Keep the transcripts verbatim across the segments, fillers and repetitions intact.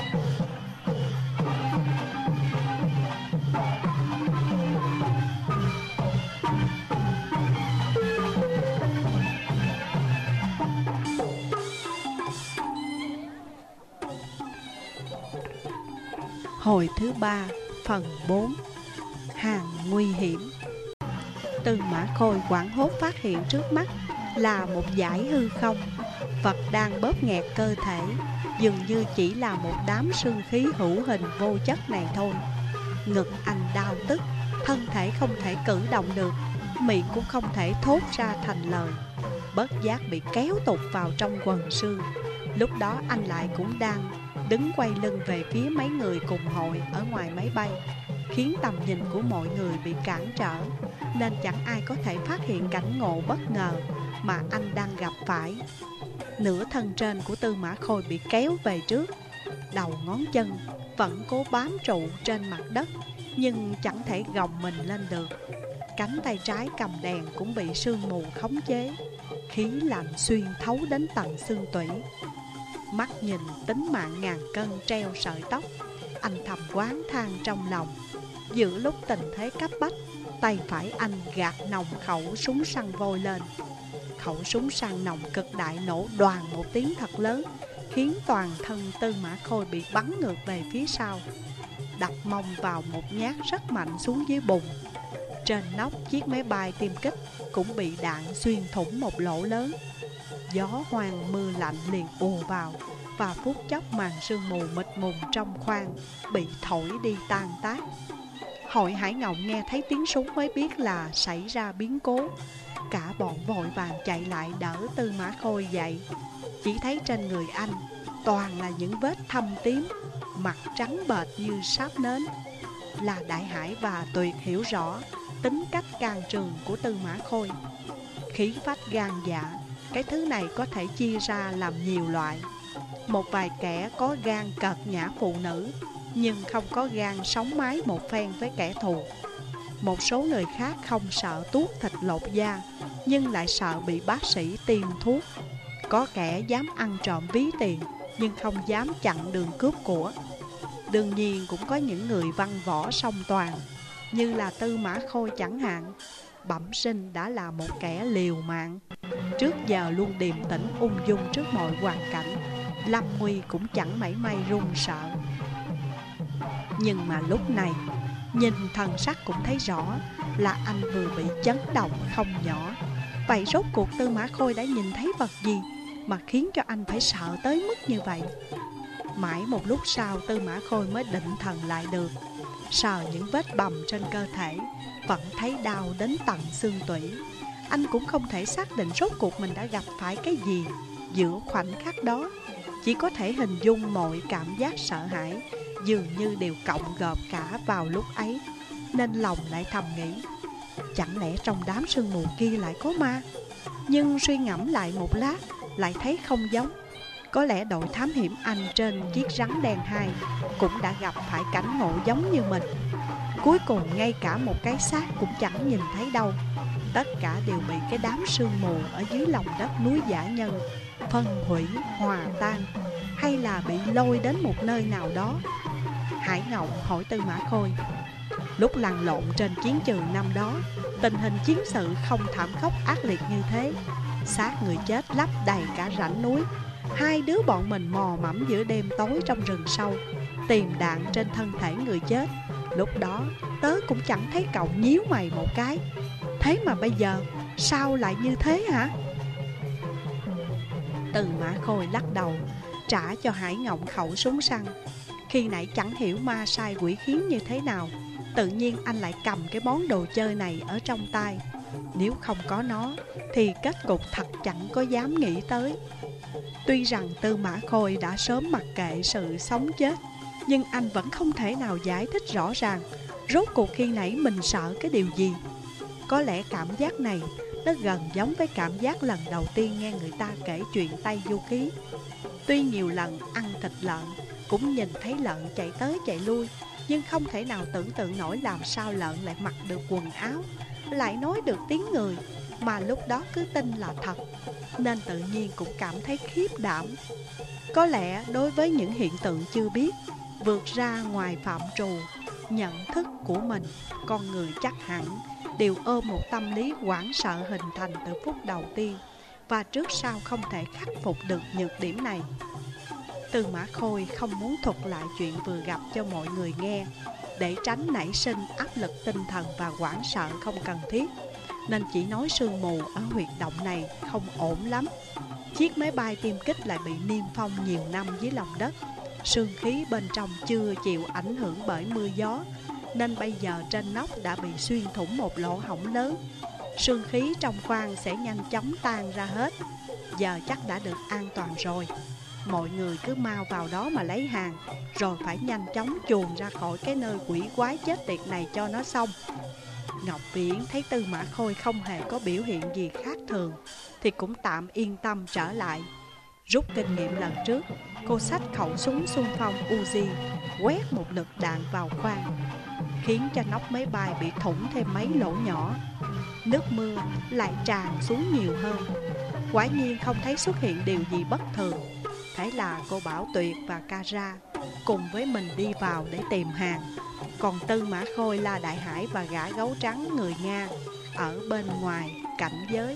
Hồi thứ ba, phần bốn. Hàng nguy hiểm. Tư Mã Khôi hoảng hốt phát hiện trước mắt là một dải hư không, vật đang bóp nghẹt cơ thể, dường như chỉ là một đám sương khí hữu hình vô chất này thôi. Ngực anh đau tức, thân thể không thể cử động được, miệng cũng không thể thốt ra thành lời, bất giác bị kéo tụt vào trong quần sương. Lúc đó anh lại cũng đang đứng quay lưng về phía mấy người cùng hội ở ngoài máy bay, khiến tầm nhìn của mọi người bị cản trở, nên chẳng ai có thể phát hiện cảnh ngộ bất ngờ mà anh đang gặp phải. Nửa thân trên của Tư Mã Khôi bị kéo về trước, đầu ngón chân vẫn cố bám trụ trên mặt đất, nhưng chẳng thể gồng mình lên được. Cánh tay trái cầm đèn cũng bị sương mù khống chế, khí lạnh xuyên thấu đến tận xương tủy. Mắt nhìn tính mạng ngàn cân treo sợi tóc, anh thầm oán than trong lòng. Giữa lúc tình thế cấp bách, tay phải anh gạt nòng khẩu súng săn vôi lên. Khẩu súng săn nòng cực đại nổ đoàng một tiếng thật lớn, khiến toàn thân Tư Mã Khôi bị bắn ngược về phía sau, đập mông vào một nhát rất mạnh xuống dưới bùn. Trên nóc chiếc máy bay tiêm kích cũng bị đạn xuyên thủng một lỗ lớn. Gió hoang mưa lạnh liền ùa vào, và phút chốc màn sương mù mịt mùng trong khoang bị thổi đi tan tác. Hội Hải Ngộng nghe thấy tiếng súng mới biết là xảy ra biến cố. Cả bọn vội vàng chạy lại đỡ Tư Mã Khôi dậy. Chỉ thấy trên người anh toàn là những vết thâm tím, mặt trắng bệch như sáp nến. Là Đại Hải và Tuyệt hiểu rõ tính cách can trường của Tư Mã Khôi. Khí phách gan dạ, cái thứ này có thể chia ra làm nhiều loại. Một vài kẻ có gan cợt nhã phụ nữ, nhưng không có gan sống mái một phen với kẻ thù. Một số người khác không sợ tuốt thịt lột da, nhưng lại sợ bị bác sĩ tiêm thuốc. Có kẻ dám ăn trộm ví tiền, nhưng không dám chặn đường cướp của. Đương nhiên cũng có những người văn võ song toàn, như là Tư Mã Khôi chẳng hạn. Bẩm sinh đã là một kẻ liều mạng, trước giờ luôn điềm tĩnh ung dung trước mọi hoàn cảnh, lâm nguy cũng chẳng mảy may run sợ. Nhưng mà lúc này, nhìn thần sắc cũng thấy rõ là anh vừa bị chấn động không nhỏ. Vậy rốt cuộc Tư Mã Khôi đã nhìn thấy vật gì mà khiến cho anh phải sợ tới mức như vậy? Mãi một lúc sau Tư Mã Khôi mới định thần lại được. Sờ những vết bầm trên cơ thể, vẫn thấy đau đến tận xương tủy. Anh cũng không thể xác định rốt cuộc mình đã gặp phải cái gì giữa khoảnh khắc đó. Chỉ có thể hình dung mọi cảm giác sợ hãi dường như đều cộng gộp cả vào lúc ấy. Nên lòng lại thầm nghĩ, chẳng lẽ trong đám sương mù kia lại có ma? Nhưng suy ngẫm lại một lát, lại thấy không giống. Có lẽ đội thám hiểm Anh trên chiếc rắn đen hai cũng đã gặp phải cảnh ngộ giống như mình. Cuối cùng ngay cả một cái xác cũng chẳng nhìn thấy đâu. Tất cả đều bị cái đám sương mù ở dưới lòng đất núi Dã Nhân phân hủy, hòa tan, hay là bị lôi đến một nơi nào đó. Hải Ngộng hỏi Tư Mã Khôi, lúc lăn lộn trên chiến trường năm đó, tình hình chiến sự không thảm khốc ác liệt như thế. Xác người chết lấp đầy cả rãnh núi. Hai đứa bọn mình mò mẫm giữa đêm tối trong rừng sâu, tìm đạn trên thân thể người chết. Lúc đó tớ cũng chẳng thấy cậu nhíu mày một cái. Thế mà bây giờ sao lại như thế hả? Tư Mã Khôi lắc đầu, trả cho Hải Ngộng khẩu súng săn. Khi nãy chẳng hiểu ma sai quỷ khiến như thế nào, tự nhiên anh lại cầm cái món đồ chơi này ở trong tay. Nếu không có nó thì kết cục thật chẳng có dám nghĩ tới. Tuy rằng Tư Mã Khôi đã sớm mặc kệ sự sống chết, nhưng anh vẫn không thể nào giải thích rõ ràng rốt cuộc khi nãy mình sợ cái điều gì. Có lẽ cảm giác này nó gần giống với cảm giác lần đầu tiên nghe người ta kể chuyện Tây Du Ký. Tuy nhiều lần ăn thịt lợn, cũng nhìn thấy lợn chạy tới chạy lui, nhưng không thể nào tưởng tượng nổi làm sao lợn lại mặc được quần áo, lại nói được tiếng người. mà lúc đó cứ tin là thật, nên tự nhiên cũng cảm thấy khiếp đảm. Có lẽ đối với những hiện tượng chưa biết, vượt ra ngoài phạm trù nhận thức của mình, con người chắc hẳn đều ôm một tâm lý hoảng sợ hình thành từ phút đầu tiên, và trước sau không thể khắc phục được nhược điểm này. Tư Mã Khôi không muốn thuật lại chuyện vừa gặp cho mọi người nghe, để tránh nảy sinh áp lực tinh thần và hoảng sợ không cần thiết, nên chỉ nói sương mù ở huyệt động này không ổn lắm. Chiếc máy bay tiêm kích lại bị niêm phong nhiều năm dưới lòng đất, sương khí bên trong chưa chịu ảnh hưởng bởi mưa gió, nên bây giờ trên nóc đã bị xuyên thủng một lỗ hổng lớn. Sương khí trong khoang sẽ nhanh chóng tan ra hết. Giờ chắc đã được an toàn rồi. Mọi người cứ mau vào đó mà lấy hàng, rồi phải nhanh chóng chuồn ra khỏi cái nơi quỷ quái chết tiệt này cho nó xong. Ngọc Viễn thấy Tư Mã Khôi không hề có biểu hiện gì khác thường thì cũng tạm yên tâm trở lại. Rút kinh nghiệm lần trước, cô xách khẩu súng xung phong Uzi, quét một lực đạn vào khoang, khiến cho nóc máy bay bị thủng thêm mấy lỗ nhỏ. Nước mưa lại tràn xuống nhiều hơn. Quả nhiên không thấy xuất hiện điều gì bất thường. Thế là cô Bảo Tuyệt và Kara cùng với mình đi vào để tìm hàng, còn Tư Mã Khôi, La Đại Hải và gã gấu trắng người Nga ở bên ngoài cảnh giới.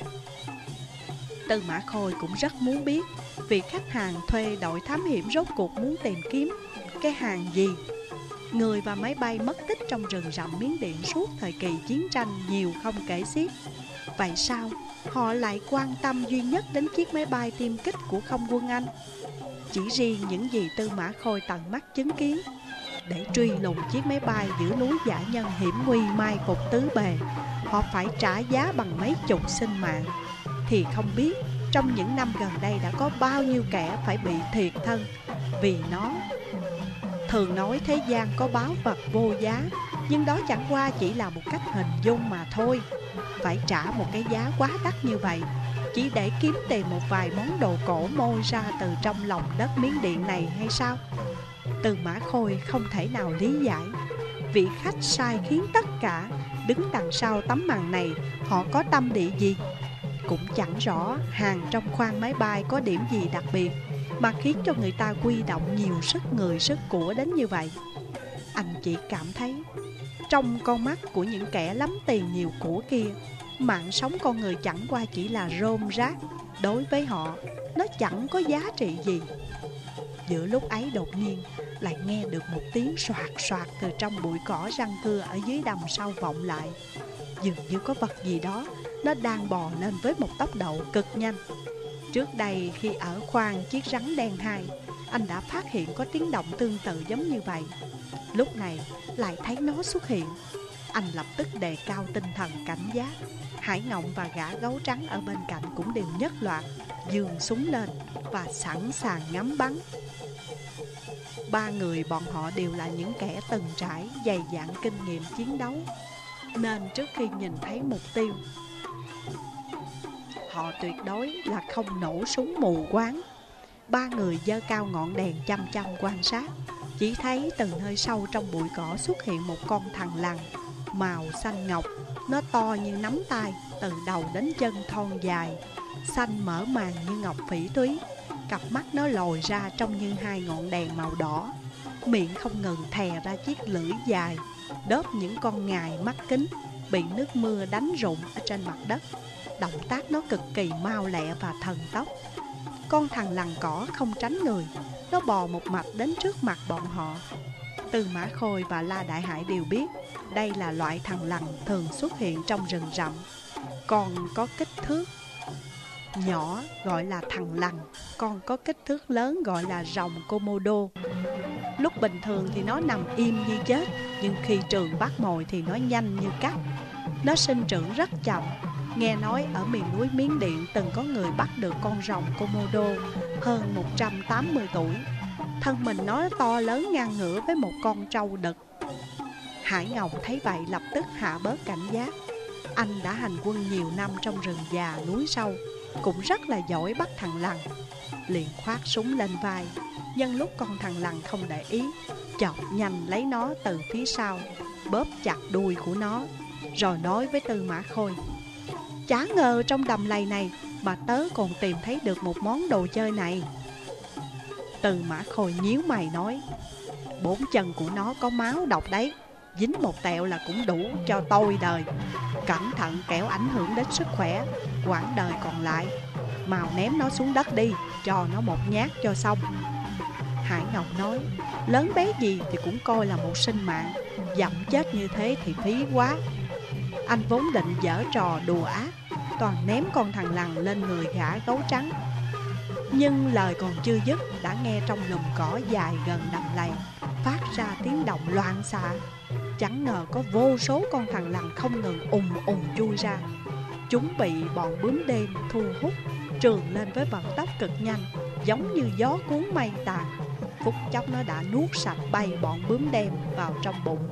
Tư Mã Khôi cũng rất muốn biết vị khách hàng thuê đội thám hiểm rốt cuộc muốn tìm kiếm cái hàng gì. Người và máy bay mất tích trong rừng rậm Miến Điện suốt thời kỳ chiến tranh nhiều không kể xiết. Vậy sao họ lại quan tâm duy nhất đến chiếc máy bay tiêm kích của không quân Anh? Chỉ riêng những gì Tư Mã Khôi tận mắt chứng kiến, để truy lùng chiếc máy bay giữa núi dã nhân hiểm nguy mai phục tứ bề, họ phải trả giá bằng mấy chục sinh mạng. Thì không biết trong những năm gần đây đã có bao nhiêu kẻ phải bị thiệt thân vì nó. Thường nói thế gian có báu vật vô giá, nhưng đó chẳng qua chỉ là một cách hình dung mà thôi. Phải trả một cái giá quá đắt như vậy chỉ để kiếm tìm một vài món đồ cổ môi ra từ trong lòng đất Miến Điện này hay sao? Tư Mã Khôi không thể nào lý giải. Vị khách sai khiến tất cả đứng đằng sau tấm màn này họ có tâm địa gì? Cũng chẳng rõ hàng trong khoang máy bay có điểm gì đặc biệt mà khiến cho người ta quy động nhiều sức người sức của đến như vậy. Anh chỉ cảm thấy trong con mắt của những kẻ lắm tiền nhiều của kia, mạng sống con người chẳng qua chỉ là rôm rác. Đối với họ, nó chẳng có giá trị gì. Giữa lúc ấy đột nhiên lại nghe được một tiếng soạt soạt từ trong bụi cỏ răng cưa ở dưới đầm sau vọng lại. Dường như có vật gì đó nó đang bò lên với một tốc độ cực nhanh. Trước đây khi ở khoang chiếc rắn đen hai, anh đã phát hiện có tiếng động tương tự giống như vậy. Lúc này lại thấy nó xuất hiện, anh lập tức đề cao tinh thần cảnh giác. Hải Ngộng và gã gấu trắng ở bên cạnh cũng đều nhất loạt giương súng lên và sẵn sàng ngắm bắn. Ba người bọn họ đều là những kẻ từng trải, dày dặn kinh nghiệm chiến đấu, nên trước khi nhìn thấy mục tiêu, họ tuyệt đối là không nổ súng mù quáng. Ba người giơ cao ngọn đèn chăm chăm quan sát. Chỉ thấy từ nơi sâu trong bụi cỏ xuất hiện một con thằn lằn màu xanh ngọc. Nó to như nắm tay, từ đầu đến chân thon dài, xanh mở màng như ngọc phỉ thúy. Cặp mắt nó lồi ra trông như hai ngọn đèn màu đỏ. Miệng không ngừng thè ra chiếc lưỡi dài, đớp những con ngài mắt kính bị nước mưa đánh rụng ở trên mặt đất. Động tác nó cực kỳ mau lẹ và thần tốc. Con thằn lằn cỏ không tránh người, nó bò một mạch đến trước mặt bọn họ. Tư Mã Khôi và La Đại Hải đều biết đây là loại thằn lằn thường xuất hiện trong rừng rậm. Còn có kích thước nhỏ gọi là thằn lằn, còn có kích thước lớn gọi là rồng Komodo. Lúc bình thường thì nó nằm im như chết, nhưng khi trường bắt mồi thì nó nhanh như cắt. Nó sinh trưởng rất chậm. Nghe nói ở miền núi Miến Điện từng có người bắt được con rồng Komodo hơn một trăm tám mươi tuổi. Thân mình nó to lớn ngang ngửa với một con trâu đực. Hải Ngọc thấy vậy lập tức hạ bớt cảnh giác. Anh đã hành quân nhiều năm trong rừng già núi sâu, cũng rất là giỏi bắt thằn lằn. Liền khoác súng lên vai, nhân lúc con thằn lằn không để ý, chọc nhanh lấy nó từ phía sau, bóp chặt đuôi của nó, rồi nói với Tư Mã Khôi: Chả ngờ trong đầm lầy này mà tớ còn tìm thấy được một món đồ chơi này. Tư Mã Khôi nhíu mày nói, bốn chân của nó có máu độc đấy, dính một tẹo là cũng đủ cho tôi đời. Cẩn thận kẻo ảnh hưởng đến sức khỏe quãng đời còn lại. Mau ném nó xuống đất đi, cho nó một nhát cho xong. Hải Ngọc nói, lớn bé gì thì cũng coi là một sinh mạng, dẫm chết như thế thì phí quá. Anh vốn định giở trò đùa ác, toàn ném con thằng lằn lên người gã gấu trắng. Nhưng lời còn chưa dứt, đã nghe trong lùm cỏ dài gần đầm lầy phát ra tiếng động loạn xạ. Chẳng ngờ có vô số con thằng lằn không ngừng ùng ùng chui ra. Chúng bị bọn bướm đêm thu hút, trườn lên với vận tốc cực nhanh, giống như gió cuốn mây tàn. Phút chốc nó đã nuốt sạch bay bọn bướm đêm vào trong bụng.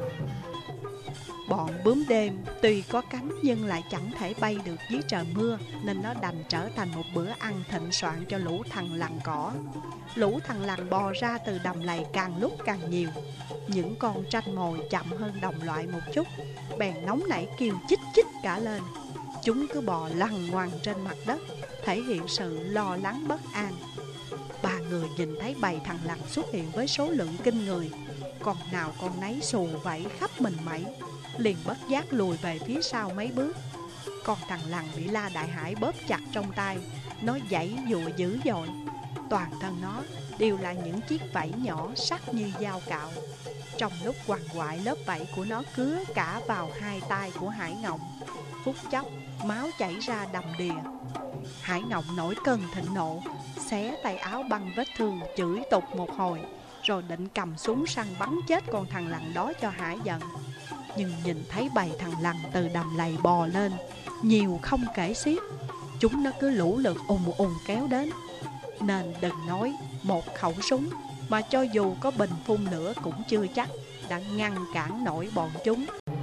Bọn bướm đêm tuy có cánh nhưng lại chẳng thể bay được dưới trời mưa, nên nó đành trở thành một bữa ăn thịnh soạn cho lũ thằn lằn cỏ. Lũ thằn lằn bò ra từ đầm lầy càng lúc càng nhiều. Những con tranh mồi chậm hơn đồng loại một chút, bèn nóng nảy kêu chích chích cả lên. Chúng cứ bò lằn ngoằn trên mặt đất, thể hiện sự lo lắng bất an. Ba người nhìn thấy bầy thằn lằn xuất hiện với số lượng kinh người, con nào con nấy xù vẫy khắp mình mẩy, liền bất giác lùi về phía sau mấy bước. Con thằn lằn bị La Đại Hải bóp chặt trong tay, nó giãy giụa dữ dội. Toàn thân nó đều là những chiếc vảy nhỏ sắc như dao cạo. Trong lúc quằn quại, lớp vảy của nó cứa cả vào hai tay của Hải Ngọc. Phút chốc máu chảy ra đầm đìa. Hải Ngọc nổi cơn thịnh nộ, xé tay áo băng vết thương, chửi tục một hồi, rồi định cầm súng săn bắn chết con thằn lằn đó cho hả giận. Nhưng nhìn thấy bầy thằn lằn từ đầm lầy bò lên, nhiều không kể xiết. Chúng nó cứ lũ lượt ùn ùn kéo đến, nên đừng nói một khẩu súng, mà cho dù có bình phun lửa cũng chưa chắc đã ngăn cản nổi bọn chúng.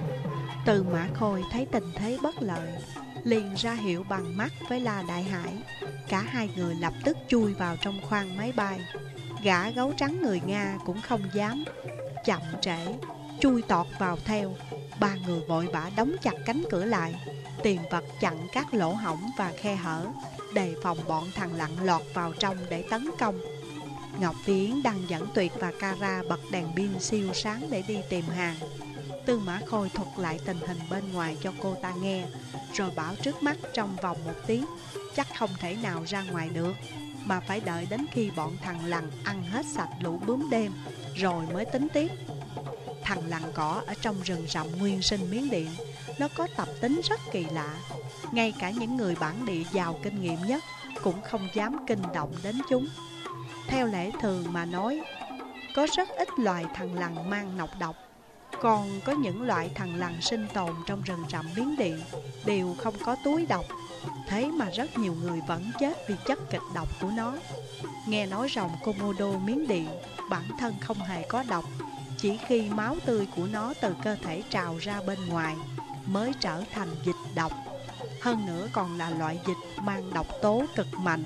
Tư Mã Khôi thấy tình thế bất lợi, liền ra hiệu bằng mắt với La Đại Hải. Cả hai người lập tức chui vào trong khoang máy bay. Gã gấu trắng người Nga cũng không dám chậm trễ, chui tọt vào theo. Ba người vội vã đóng chặt cánh cửa lại, tìm vật chặn các lỗ hổng và khe hở, đề phòng bọn thằn lằn lọt vào trong để tấn công. Ngọc Viễn, Đăng Dẫn Tuyệt và Kara bật đèn pin siêu sáng để đi tìm hàng. Tư Mã Khôi thuật lại tình hình bên ngoài cho cô ta nghe, rồi bảo trước mắt trong vòng một tiếng chắc không thể nào ra ngoài được, mà phải đợi đến khi bọn thằn lằn ăn hết sạch lũ bướm đêm rồi mới tính tiếp. Thằn lằn cỏ ở trong rừng rậm nguyên sinh Miến Điện, nó có tập tính rất kỳ lạ. Ngay cả những người bản địa giàu kinh nghiệm nhất cũng không dám kinh động đến chúng. Theo lẽ thường mà nói, có rất ít loài thằn lằn mang nọc độc. Còn có những loại thằn lằn sinh tồn trong rừng rậm Miến Điện đều không có túi độc. Thế mà rất nhiều người vẫn chết vì chất kịch độc của nó. Nghe nói rồng Komodo Miến Điện bản thân không hề có độc, chỉ khi máu tươi của nó từ cơ thể trào ra bên ngoài mới trở thành dịch độc. Hơn nữa còn là loại dịch mang độc tố cực mạnh,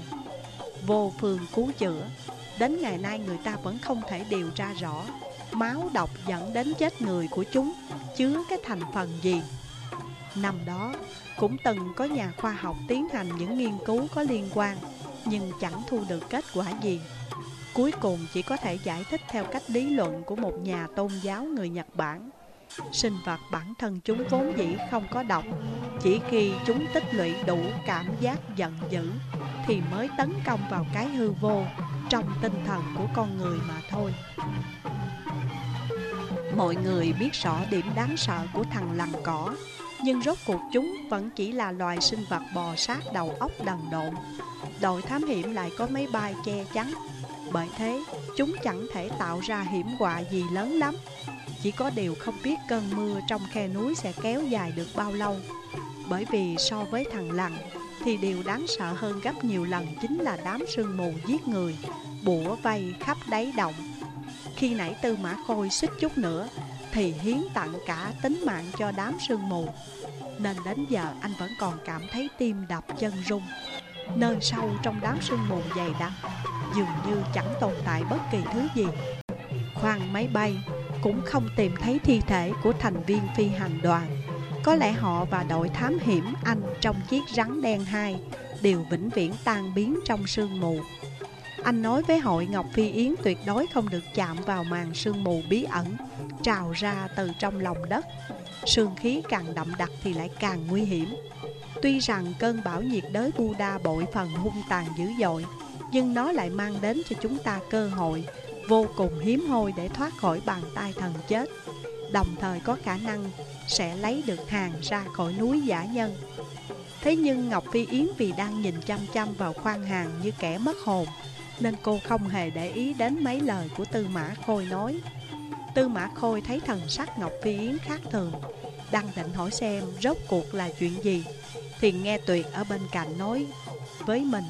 vô phương cứu chữa. Đến ngày nay người ta vẫn không thể điều tra rõ máu độc dẫn đến chết người của chúng chứa cái thành phần gì. Năm đó cũng từng có nhà khoa học tiến hành những nghiên cứu có liên quan, nhưng chẳng thu được kết quả gì. Cuối cùng chỉ có thể giải thích theo cách lý luận của một nhà tôn giáo người Nhật Bản. Sinh vật bản thân chúng vốn dĩ không có độc, chỉ khi chúng tích lũy đủ cảm giác giận dữ thì mới tấn công vào cái hư vô trong tinh thần của con người mà thôi. Mọi người biết rõ điểm đáng sợ của thằn lằn cỏ, nhưng rốt cuộc chúng vẫn chỉ là loài sinh vật bò sát đầu óc đần độn. Đội thám hiểm lại có máy bay che chắn, bởi thế chúng chẳng thể tạo ra hiểm họa gì lớn lắm. Chỉ có điều không biết cơn mưa trong khe núi sẽ kéo dài được bao lâu. Bởi vì so với thằn lằn thì điều đáng sợ hơn gấp nhiều lần chính là đám sương mù giết người bủa vây khắp đáy động. Khi nãy Tư Mã Khôi suýt chút nữa thì hiến tặng cả tính mạng cho đám sương mù, nên đến giờ anh vẫn còn cảm thấy tim đập chân rung. Nơi sâu trong đám sương mù dày đặc dường như chẳng tồn tại bất kỳ thứ gì. Khoang máy bay cũng không tìm thấy thi thể của thành viên phi hành đoàn. Có lẽ họ và đội thám hiểm Anh trong chiếc rắn đen hai đều vĩnh viễn tan biến trong sương mù. Anh nói với hội Ngọc Phi Yến tuyệt đối không được chạm vào màn sương mù bí ẩn trào ra từ trong lòng đất. Sương khí càng đậm đặc thì lại càng nguy hiểm. Tuy rằng cơn bão nhiệt đới Buddha bội phần hung tàn dữ dội, nhưng nó lại mang đến cho chúng ta cơ hội vô cùng hiếm hoi để thoát khỏi bàn tay thần chết, đồng thời có khả năng sẽ lấy được hàng ra khỏi núi Dã Nhân. Thế nhưng Ngọc Phi Yến vì đang nhìn chăm chăm vào khoan hàng như kẻ mất hồn, nên cô không hề để ý đến mấy lời của Tư Mã Khôi nói. Tư Mã Khôi thấy thần sắc Ngọc Phi Yến khác thường, đang định hỏi xem rốt cuộc là chuyện gì, thì nghe Tuyệt ở bên cạnh nói với mình: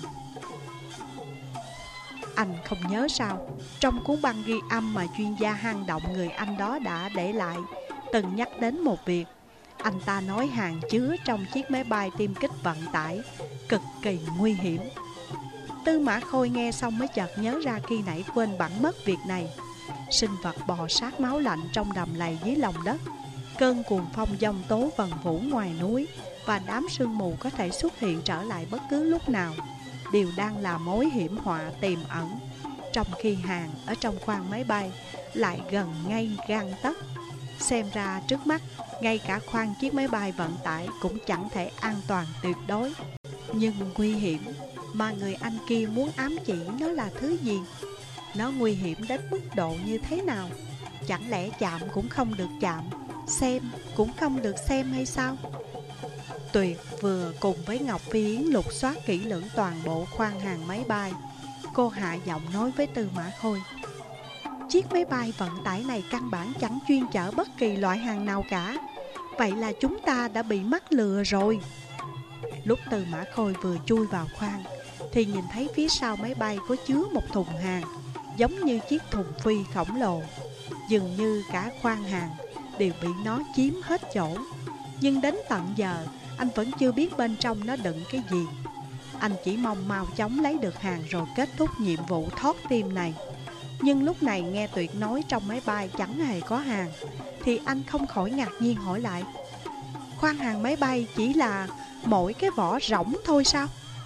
Anh không nhớ sao, trong cuốn băng ghi âm mà chuyên gia hang động người Anh đó đã để lại, từng nhắc đến một việc. Anh ta nói hàng chứa trong chiếc máy bay tiêm kích vận tải cực kỳ nguy hiểm. Tư Mã Khôi nghe xong mới chợt nhớ ra khi nãy quên bẵng mất việc này. Sinh vật bò sát máu lạnh trong đầm lầy dưới lòng đất, cơn cuồng phong giông tố vần vũ ngoài núi, và đám sương mù có thể xuất hiện trở lại bất cứ lúc nào, đều đang là mối hiểm họa tiềm ẩn. Trong khi hàng ở trong khoang máy bay lại gần ngay gang tấc. Xem ra trước mắt, ngay cả khoang chiếc máy bay vận tải cũng chẳng thể an toàn tuyệt đối. Nhưng nguy hiểm mà người anh kia muốn ám chỉ nó là thứ gì? Nó nguy hiểm đến mức độ như thế nào? Chẳng lẽ chạm cũng không được chạm, xem cũng không được xem hay sao? Tuyệt vừa cùng với Ngọc Phi Yến lục soát kỹ lưỡng toàn bộ khoang hàng máy bay. Cô hạ giọng nói với Tư Mã Khôi: Chiếc máy bay vận tải này căn bản chẳng chuyên chở bất kỳ loại hàng nào cả. Vậy là chúng ta đã bị mắc lừa rồi. Lúc Tư Mã Khôi vừa chui vào khoang, thì nhìn thấy phía sau máy bay có chứa một thùng hàng, giống như chiếc thùng phi khổng lồ. Dường như cả khoang hàng đều bị nó chiếm hết chỗ. Nhưng đến tận giờ, anh vẫn chưa biết bên trong nó đựng cái gì. Anh chỉ mong mau chóng lấy được hàng rồi kết thúc nhiệm vụ thoát tim này. Nhưng lúc này nghe Tuyệt nói trong máy bay chẳng hề có hàng, thì anh không khỏi ngạc nhiên hỏi lại: Khoang hàng máy bay chỉ là mỗi cái vỏ rỗng thôi sao?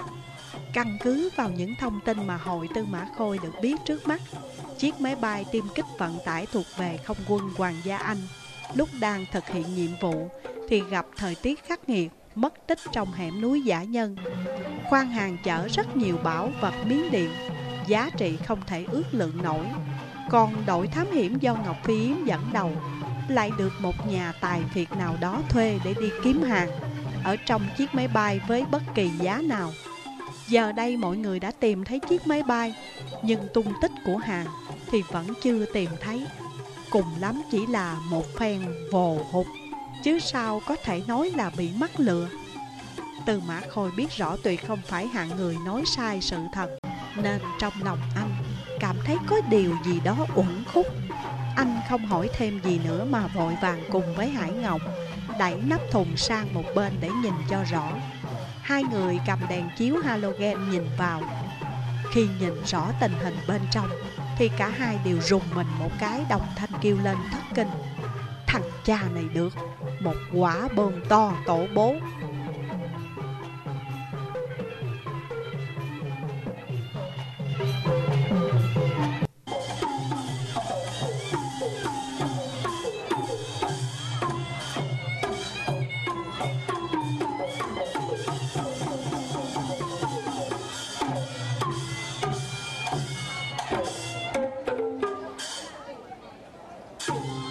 Căn cứ vào những thông tin mà hội Tư Mã Khôi được biết trước mắt, chiếc máy bay tiêm kích vận tải thuộc về không quân Hoàng gia Anh lúc đang thực hiện nhiệm vụ thì gặp thời tiết khắc nghiệt, mất tích trong hẻm núi Dã Nhân. Khoang hàng chở rất nhiều bảo vật miến điện, giá trị không thể ước lượng nổi. Còn đội thám hiểm do Ngọc Phi Yến dẫn đầu lại được một nhà tài phiệt nào đó thuê để đi kiếm hàng ở trong chiếc máy bay với bất kỳ giá nào. Giờ đây mọi người đã tìm thấy chiếc máy bay, nhưng tung tích của hàng thì vẫn chưa tìm thấy. Cùng lắm chỉ là một phen vồ hụt, chứ sao có thể nói là bị mắc lừa. Tư Mã Khôi biết rõ Tuyệt không phải hạng người nói sai sự thật, nên trong lòng anh cảm thấy có điều gì đó uẩn khúc. Anh không hỏi thêm gì nữa mà vội vàng cùng với Hải Ngọc đẩy nắp thùng sang một bên để nhìn cho rõ. Hai người cầm đèn chiếu halogen nhìn vào. Khi nhìn rõ tình hình bên trong thì cả hai đều rùng mình một cái, đồng thanh kêu lên thất kinh: Thằng cha này được một quả bom to tổ bố. You